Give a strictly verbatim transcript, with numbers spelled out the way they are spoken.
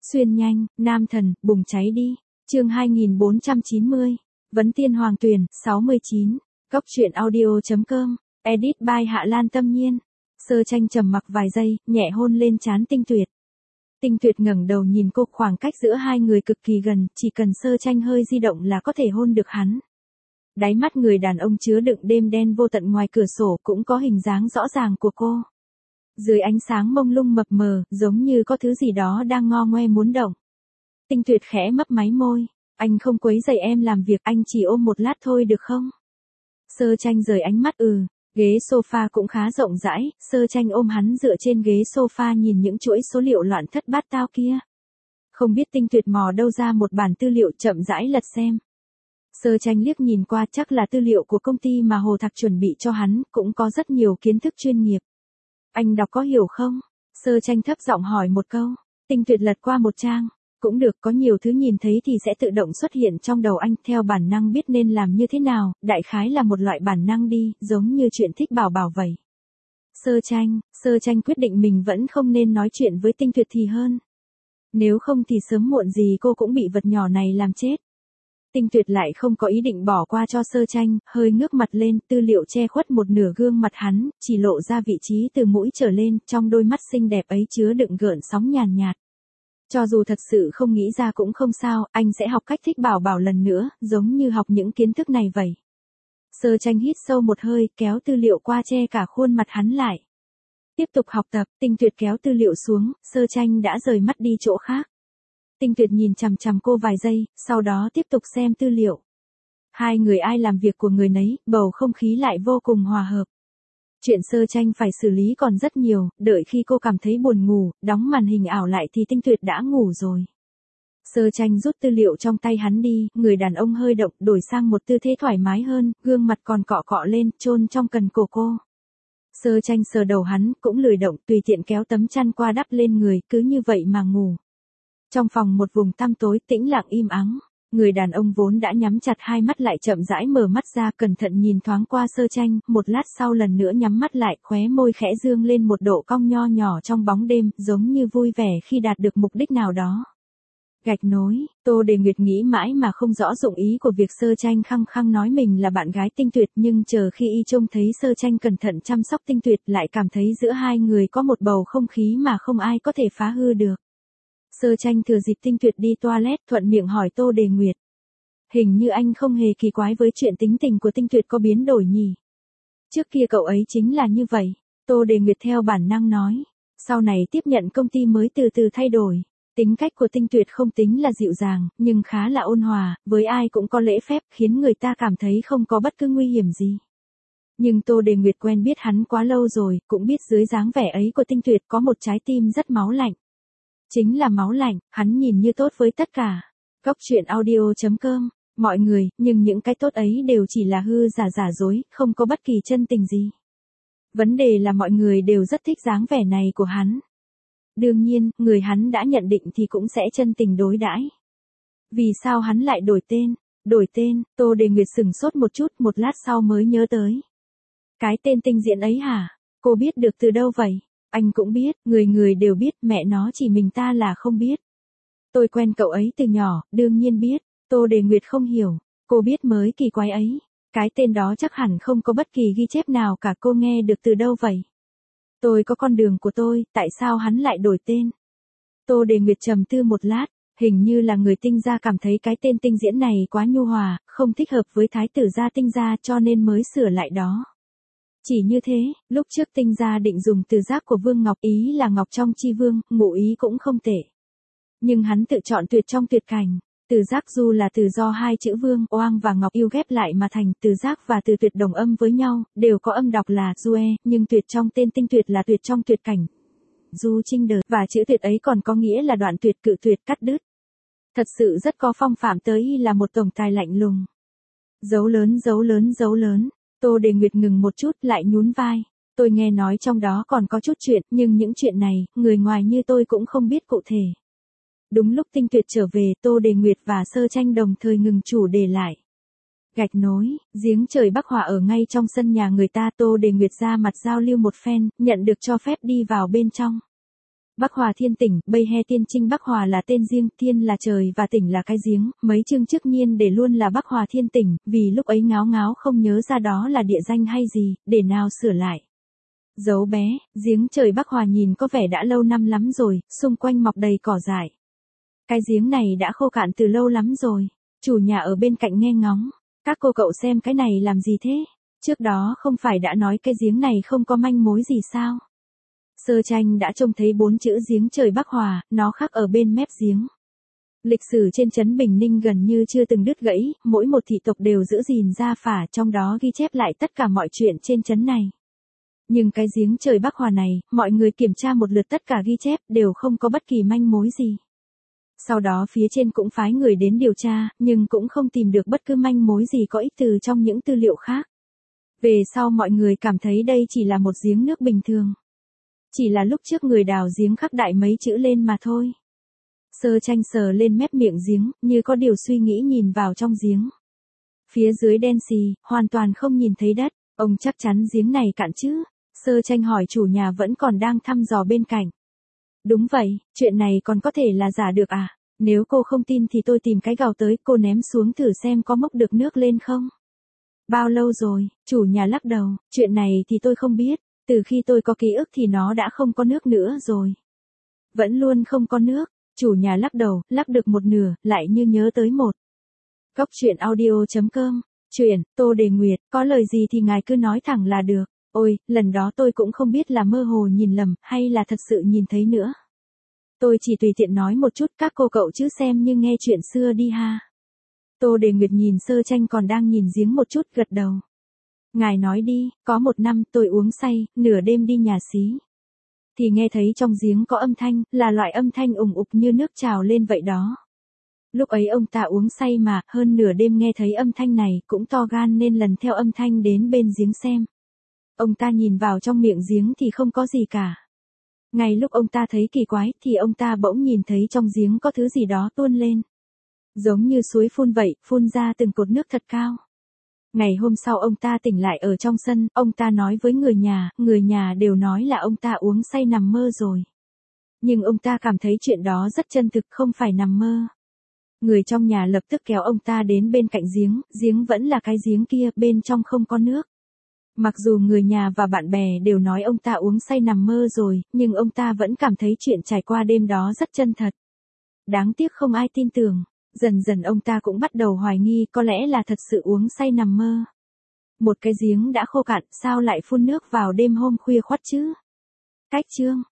Xuyên nhanh, nam thần, bùng cháy đi. Chương hai nghìn bốn trăm chín mươi. Vấn tiên hoàng tuyển, sáu mươi chín. Cốc truyện audio chấm com. Edit by Hạ Lan Tâm Nhiên. Sơ Tranh trầm mặc vài giây, nhẹ hôn lên trán Tinh Tuyệt. Tinh Tuyệt ngẩng đầu nhìn cô, khoảng cách giữa hai người cực kỳ gần, chỉ cần Sơ Tranh hơi di động là có thể hôn được hắn. Đáy mắt người đàn ông chứa đựng đêm đen vô tận, ngoài cửa sổ cũng có hình dáng rõ ràng của cô. Dưới ánh sáng mông lung mập mờ, giống như có thứ gì đó đang ngo ngoe muốn động. Tinh Tuyệt khẽ mấp máy môi. Anh không quấy rầy em làm việc, anh chỉ ôm một lát thôi được không? Sơ Tranh rời ánh mắt. Ừ. Ghế sofa cũng khá rộng rãi, Sơ Tranh ôm hắn dựa trên ghế sofa nhìn những chuỗi số liệu loạn thất bát tao kia. Không biết Tinh Tuyệt mò đâu ra một bản tư liệu, chậm rãi lật xem. Sơ Tranh liếc nhìn qua, chắc là tư liệu của công ty mà Hồ Thạc chuẩn bị cho hắn, cũng có rất nhiều kiến thức chuyên nghiệp. Anh đọc có hiểu không? Sơ Tranh thấp giọng hỏi một câu. Tinh Tuyệt lật qua một trang. Cũng được, có nhiều thứ nhìn thấy thì sẽ tự động xuất hiện trong đầu anh, theo bản năng biết nên làm như thế nào, đại khái là một loại bản năng đi, giống như chuyện thích bảo bảo vậy. Sơ Tranh, Sơ Tranh quyết định mình vẫn không nên nói chuyện với Tinh Tuyệt thì hơn. Nếu không thì sớm muộn gì cô cũng bị vật nhỏ này làm chết. Tinh Tuyệt lại không có ý định bỏ qua cho Sơ Tranh, hơi ngước mặt lên, tư liệu che khuất một nửa gương mặt hắn, chỉ lộ ra vị trí từ mũi trở lên, trong đôi mắt xinh đẹp ấy chứa đựng gợn sóng nhàn nhạt. Cho dù thật sự không nghĩ ra cũng không sao, anh sẽ học cách thích bảo bảo lần nữa, giống như học những kiến thức này vậy. Sơ Tranh hít sâu một hơi, kéo tư liệu qua che cả khuôn mặt hắn lại. Tiếp tục học tập. Tinh Tuyệt kéo tư liệu xuống, Sơ Tranh đã rời mắt đi chỗ khác. Tinh Tuyệt nhìn chằm chằm cô vài giây, sau đó tiếp tục xem tư liệu. Hai người ai làm việc của người nấy, bầu không khí lại vô cùng hòa hợp. Chuyện Sơ Tranh phải xử lý còn rất nhiều, đợi khi cô cảm thấy buồn ngủ, đóng màn hình ảo lại thì Tinh Tuyệt đã ngủ rồi. Sơ Tranh rút tư liệu trong tay hắn đi, người đàn ông hơi động, đổi sang một tư thế thoải mái hơn, gương mặt còn cọ cọ lên, chôn trong cần cổ cô. Sơ Tranh sờ đầu hắn, cũng lười động, tùy tiện kéo tấm chăn qua đắp lên người, cứ như vậy mà ngủ. Trong phòng một vùng tăm tối, tĩnh lặng im ắng. Người đàn ông vốn đã nhắm chặt hai mắt lại chậm rãi mở mắt ra, cẩn thận nhìn thoáng qua Sơ Tranh, một lát sau lần nữa nhắm mắt lại, khóe môi khẽ dương lên một độ cong nho nhỏ trong bóng đêm, giống như vui vẻ khi đạt được mục đích nào đó. Gạch nối. Tô Đề Nguyệt nghĩ mãi mà không rõ dụng ý của việc Sơ Tranh khăng khăng nói mình là bạn gái Tinh Tuyệt, nhưng chờ khi y trông thấy Sơ Tranh cẩn thận chăm sóc Tinh Tuyệt, lại cảm thấy giữa hai người có một bầu không khí mà không ai có thể phá hư được. Sơ Tranh thừa dịp Tinh Tuyệt đi toilet, thuận miệng hỏi Tô Đề Nguyệt. Hình như anh không hề kỳ quái với chuyện tính tình của Tinh Tuyệt có biến đổi nhỉ? Trước kia cậu ấy chính là như vậy. Tô Đề Nguyệt theo bản năng nói. Sau này tiếp nhận công ty mới từ từ thay đổi. Tính cách của Tinh Tuyệt không tính là dịu dàng, nhưng khá là ôn hòa, với ai cũng có lễ phép, khiến người ta cảm thấy không có bất cứ nguy hiểm gì. Nhưng Tô Đề Nguyệt quen biết hắn quá lâu rồi, cũng biết dưới dáng vẻ ấy của Tinh Tuyệt có một trái tim rất máu lạnh. Chính là máu lạnh, hắn nhìn như tốt với tất cả. Cốc truyện audio chấm com. Mọi người, nhưng những cái tốt ấy đều chỉ là hư giả giả dối, không có bất kỳ chân tình gì. Vấn đề là mọi người đều rất thích dáng vẻ này của hắn. Đương nhiên, người hắn đã nhận định thì cũng sẽ chân tình đối đãi. Vì sao hắn lại đổi tên? Đổi tên. Tô Đề Nguyệt sửng sốt một chút, một lát sau mới nhớ tới. Cái tên Tinh Diễn ấy hả? Cô biết được từ đâu vậy? Anh cũng biết, người người đều biết, mẹ nó chỉ mình ta là không biết. Tôi quen cậu ấy từ nhỏ, đương nhiên biết. Tô Đề Nguyệt không hiểu. Cô biết mới kỳ quái ấy. Cái tên đó chắc hẳn không có bất kỳ ghi chép nào cả, cô nghe được từ đâu vậy? Tôi có con đường của tôi, tại sao hắn lại đổi tên? Tô Đề Nguyệt trầm tư một lát, hình như là người Tinh gia cảm thấy cái tên Tinh Diễn này quá nhu hòa, không thích hợp với thái tử gia Tinh gia cho nên mới sửa lại đó. Chỉ như thế, lúc trước Tinh gia định dùng từ giác của Vương Ngọc, ý là Ngọc trong chi vương, ngụ ý cũng không tệ. Nhưng hắn tự chọn tuyệt trong tuyệt cảnh. Từ giác dù là từ do hai chữ Vương, Oang và Ngọc yêu ghép lại mà thành, từ giác và từ tuyệt đồng âm với nhau, đều có âm đọc là Due, nhưng tuyệt trong tên Tinh Tuyệt là tuyệt trong tuyệt cảnh. Du Trinh Đờ, và chữ tuyệt ấy còn có nghĩa là đoạn tuyệt, cự tuyệt, cắt đứt. Thật sự rất có phong phạm, tới là một tổng tài lạnh lùng. Dấu lớn dấu lớn dấu lớn. Tô Đề Nguyệt ngừng một chút lại nhún vai. Tôi nghe nói trong đó còn có chút chuyện, nhưng những chuyện này, người ngoài như tôi cũng không biết cụ thể. Đúng lúc Tinh Tuyệt trở về, Tô Đề Nguyệt và Sơ Tranh đồng thời ngừng chủ đề lại. Gạch nối. Giếng trời Bắc Hỏa ở ngay trong sân nhà người ta. Tô Đề Nguyệt ra mặt giao lưu một phen, nhận được cho phép đi vào bên trong. Bắc Hòa Thiên Tỉnh, Bây He Tiên Trinh. Bắc Hòa là tên riêng, Thiên là trời và Tỉnh là cái giếng, mấy chương trước Nhiên để luôn là Bắc Hòa Thiên Tỉnh, vì lúc ấy ngáo ngáo không nhớ ra đó là địa danh hay gì, để nào sửa lại. Dấu bé, giếng trời Bắc Hòa nhìn có vẻ đã lâu năm lắm rồi, xung quanh mọc đầy cỏ dại. Cái giếng này đã khô cạn từ lâu lắm rồi. Chủ nhà ở bên cạnh nghe ngóng. Các cô cậu xem cái này làm gì thế? Trước đó không phải đã nói cái giếng này không có manh mối gì sao? Sơ tranh đã trông thấy bốn chữ giếng trời Bắc Hòa, nó khắc ở bên mép giếng. Lịch sử trên trấn Bình Ninh gần như chưa từng đứt gãy, mỗi một thị tộc đều giữ gìn gia phả, trong đó ghi chép lại tất cả mọi chuyện trên trấn này. Nhưng cái giếng trời Bắc Hòa này, mọi người kiểm tra một lượt tất cả ghi chép đều không có bất kỳ manh mối gì. Sau đó phía trên cũng phái người đến điều tra, nhưng cũng không tìm được bất cứ manh mối gì có ích từ trong những tư liệu khác. Về sau mọi người cảm thấy đây chỉ là một giếng nước bình thường. Chỉ là lúc trước người đào giếng khắc đại mấy chữ lên mà thôi. Sơ tranh sờ lên mép miệng giếng, như có điều suy nghĩ nhìn vào trong giếng. Phía dưới đen xì, hoàn toàn không nhìn thấy đất, ông chắc chắn giếng này cạn chứ? Sơ tranh hỏi chủ nhà vẫn còn đang thăm dò bên cạnh. Đúng vậy, chuyện này còn có thể là giả được à? Nếu cô không tin thì tôi tìm cái gào tới, cô ném xuống thử xem có mốc được nước lên không? Bao lâu rồi? Chủ nhà lắc đầu, chuyện này thì tôi không biết, từ khi tôi có ký ức thì nó đã không có nước nữa rồi. Vẫn luôn không có nước, chủ nhà lắc đầu, lắc được một nửa, lại như nhớ tới một. Cốc truyện audio chấm com, truyện, Tô Đề Nguyệt, có lời gì thì ngài cứ nói thẳng là được. Ôi, lần đó tôi cũng không biết là mơ hồ nhìn lầm, hay là thật sự nhìn thấy nữa. Tôi chỉ tùy tiện nói một chút, các cô cậu chứ xem như nghe chuyện xưa đi ha. Tô Đề Nguyệt nhìn sơ tranh còn đang nhìn giếng một chút, gật đầu. Ngài nói đi, có một năm tôi uống say, nửa đêm đi nhà xí. Thì nghe thấy trong giếng có âm thanh, là loại âm thanh ùng ục như nước trào lên vậy đó. Lúc ấy ông ta uống say mà, hơn nửa đêm nghe thấy âm thanh này, cũng to gan nên lần theo âm thanh đến bên giếng xem. Ông ta nhìn vào trong miệng giếng thì không có gì cả. Ngay lúc ông ta thấy kỳ quái thì ông ta bỗng nhìn thấy trong giếng có thứ gì đó tuôn lên. Giống như suối phun vậy, phun ra từng cột nước thật cao. Ngày hôm sau ông ta tỉnh lại ở trong sân, ông ta nói với người nhà, người nhà đều nói là ông ta uống say nằm mơ rồi. Nhưng ông ta cảm thấy chuyện đó rất chân thực, không phải nằm mơ. Người trong nhà lập tức kéo ông ta đến bên cạnh giếng, giếng vẫn là cái giếng kia, bên trong không có nước. Mặc dù người nhà và bạn bè đều nói ông ta uống say nằm mơ rồi, nhưng ông ta vẫn cảm thấy chuyện trải qua đêm đó rất chân thật. Đáng tiếc không ai tin tưởng. Dần dần ông ta cũng bắt đầu hoài nghi có lẽ là thật sự uống say nằm mơ. Một cái giếng đã khô cạn, sao lại phun nước vào đêm hôm khuya khoắt chứ? Cách chương